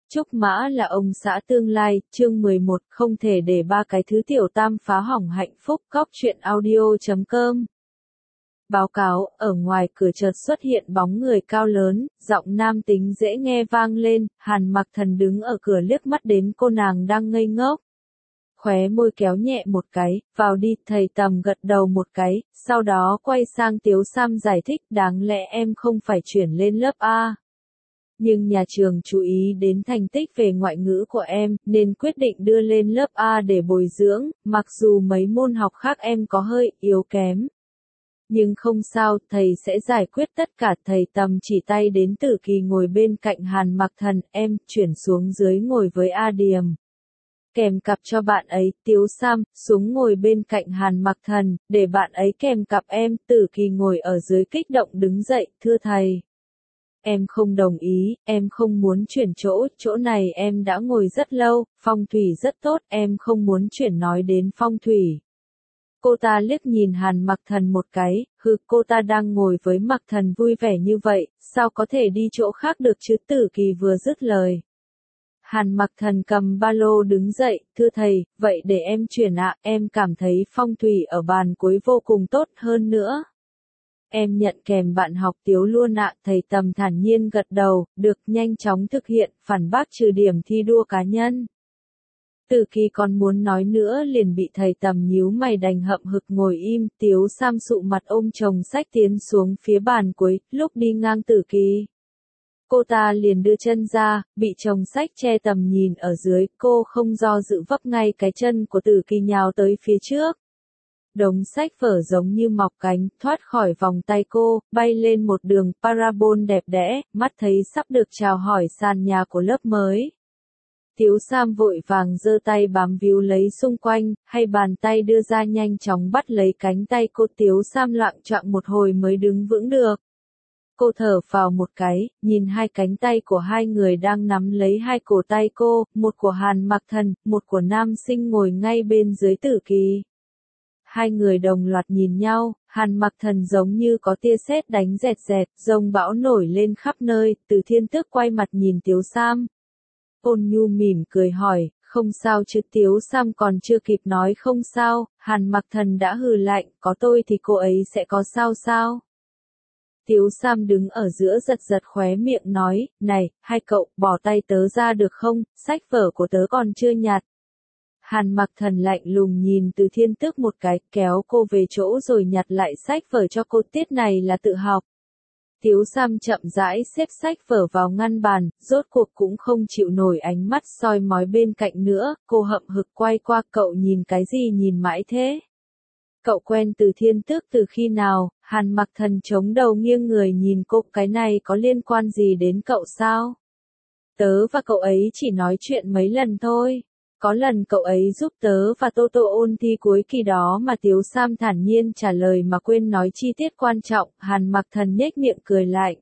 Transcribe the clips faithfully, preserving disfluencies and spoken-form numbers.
Trúc Mã là ông xã tương lai, chương mười một, không thể để ba cái thứ tiểu tam phá hỏng hạnh phúc. Góc truyện audio chấm com. Báo cáo, ở ngoài cửa chợt xuất hiện bóng người cao lớn, giọng nam tính dễ nghe vang lên, Hàn Mặc Thần đứng ở cửa liếc mắt đến cô nàng đang ngây ngốc. Khóe môi kéo nhẹ một cái, vào đi, thầy Tầm gật đầu một cái, sau đó quay sang Tiếu Sam giải thích, đáng lẽ em không phải chuyển lên lớp A. Nhưng nhà trường chú ý đến thành tích về ngoại ngữ của em, nên quyết định đưa lên lớp A để bồi dưỡng, mặc dù mấy môn học khác em có hơi yếu kém. Nhưng không sao, thầy sẽ giải quyết tất cả. Thầy Tầm chỉ tay đến Tử Kỳ ngồi bên cạnh Hàn Mặc Thần, em, chuyển xuống dưới ngồi với A Điềm. Kèm cặp cho bạn ấy, Tiếu Sam, xuống ngồi bên cạnh Hàn Mặc Thần, để bạn ấy kèm cặp em. Tử Kỳ ngồi ở dưới kích động đứng dậy, thưa thầy. Em không đồng ý, em không muốn chuyển chỗ, chỗ này em đã ngồi rất lâu, phong thủy rất tốt, em không muốn chuyển. Nói đến phong thủy. Cô ta liếc nhìn Hàn Mặc Thần một cái, hừ, cô ta đang ngồi với Mặc Thần vui vẻ như vậy, sao có thể đi chỗ khác được chứ? Tử Kỳ vừa dứt lời. Hàn Mặc Thần cầm ba lô đứng dậy, thưa thầy, vậy để em chuyển ạ, em cảm thấy phong thủy ở bàn cuối vô cùng tốt hơn nữa. Em nhận kèm bạn học Tiếu luôn ạ. Thầy Tầm thản nhiên gật đầu, được, nhanh chóng thực hiện, phản bác trừ điểm thi đua cá nhân. Tử Kỳ còn muốn nói nữa liền bị thầy Tầm nhíu mày đành hậm hực ngồi im. Tiếu Sam sụ mặt ôm chồng sách tiến xuống phía bàn cuối, lúc đi ngang Tử Kỳ. Cô ta liền đưa chân ra, bị chồng sách che tầm nhìn ở dưới, cô không do dự vấp ngay cái chân của Tử Kỳ nhào tới phía trước. Đống sách vở giống như mọc cánh, thoát khỏi vòng tay cô, bay lên một đường parabol đẹp đẽ, mắt thấy sắp được chào hỏi sàn nhà của lớp mới. Tiếu Sam vội vàng giơ tay bám víu lấy xung quanh, hay bàn tay đưa ra nhanh chóng bắt lấy cánh tay cô. Tiếu Sam loạng choạng một hồi mới đứng vững được. Cô thở phào một cái, nhìn hai cánh tay của hai người đang nắm lấy hai cổ tay cô, một của Hàn Mặc Thần, một của nam sinh ngồi ngay bên dưới Tử Kỳ. Hai người đồng loạt nhìn nhau, Hàn Mặc Thần giống như có tia sét đánh rẹt rẹt, dông bão nổi lên khắp nơi. Từ Thiên Tước quay mặt nhìn Tiếu Sam. Ôn nhu mỉm cười hỏi, không sao chứ? Tiếu Sam còn chưa kịp nói không sao, Hàn Mặc Thần đã hừ lạnh, có tôi thì cô ấy sẽ có sao sao? Tiếu Sam đứng ở giữa giật giật khóe miệng nói, này, hai cậu, bỏ tay tớ ra được không, sách vở của tớ còn chưa nhặt. Hàn Mặc Thần lạnh lùng nhìn Từ Thiên Tước một cái, kéo cô về chỗ rồi nhặt lại sách vở cho cô. Tiết này là tự học. Tiếu Sam chậm rãi xếp sách vở vào ngăn bàn, rốt cuộc cũng không chịu nổi ánh mắt soi mói bên cạnh nữa, cô hậm hực quay qua, cậu nhìn cái gì nhìn mãi thế? Cậu quen Từ Thiên Tước từ khi nào? Hàn Mặc Thần chống đầu nghiêng người nhìn cô, cái này có liên quan gì đến cậu sao? Tớ và cậu ấy chỉ nói chuyện mấy lần thôi. Có lần cậu ấy giúp tớ và Tô Tô ôn thi cuối kỳ đó mà. Tiếu Sam thản nhiên trả lời mà quên nói chi tiết quan trọng. Hàn Mặc Thần nhếch miệng cười lạnh.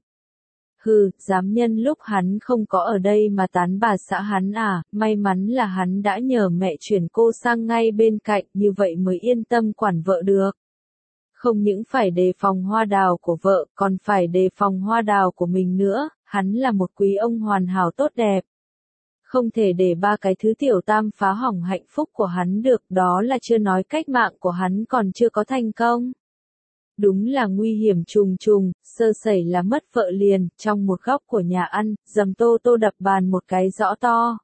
Hừ, dám nhân lúc hắn không có ở đây mà tán bà xã hắn à, may mắn là hắn đã nhờ mẹ chuyển cô sang ngay bên cạnh, như vậy mới yên tâm quản vợ được. Không những phải đề phòng hoa đào của vợ, còn phải đề phòng hoa đào của mình nữa, hắn là một quý ông hoàn hảo tốt đẹp. Không thể để ba cái thứ tiểu tam phá hỏng hạnh phúc của hắn được, đó là chưa nói cách mạng của hắn còn chưa có thành công. Đúng là nguy hiểm trùng trùng, sơ sẩy là mất vợ liền. Trong một góc của nhà ăn, Dầm Tô Tô đập bàn một cái rõ to.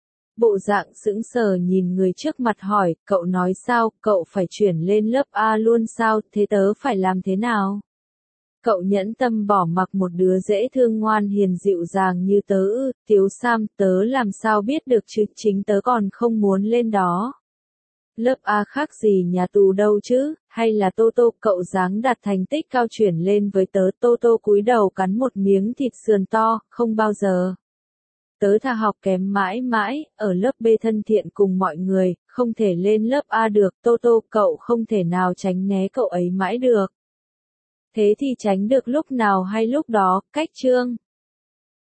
Bộ dạng sững sờ nhìn người trước mặt hỏi, cậu nói sao, cậu phải chuyển lên lớp A luôn sao, thế tớ phải làm thế nào? Cậu nhẫn tâm bỏ mặc một đứa dễ thương ngoan hiền dịu dàng như tớ ư? Tiếu Sam, tớ làm sao biết được chứ, chính tớ còn không muốn lên đó. Lớp A khác gì nhà tù đâu chứ, hay là Tô Tô, cậu dáng đạt thành tích cao chuyển lên với tớ. Tô Tô cúi đầu cắn một miếng thịt sườn to, không bao giờ. Tớ thà học kém mãi mãi, ở lớp B thân thiện cùng mọi người, không thể lên lớp A được. Tô Tô, cậu không thể nào tránh né cậu ấy mãi được. Thế thì tránh được lúc nào hay lúc đó, cách chương.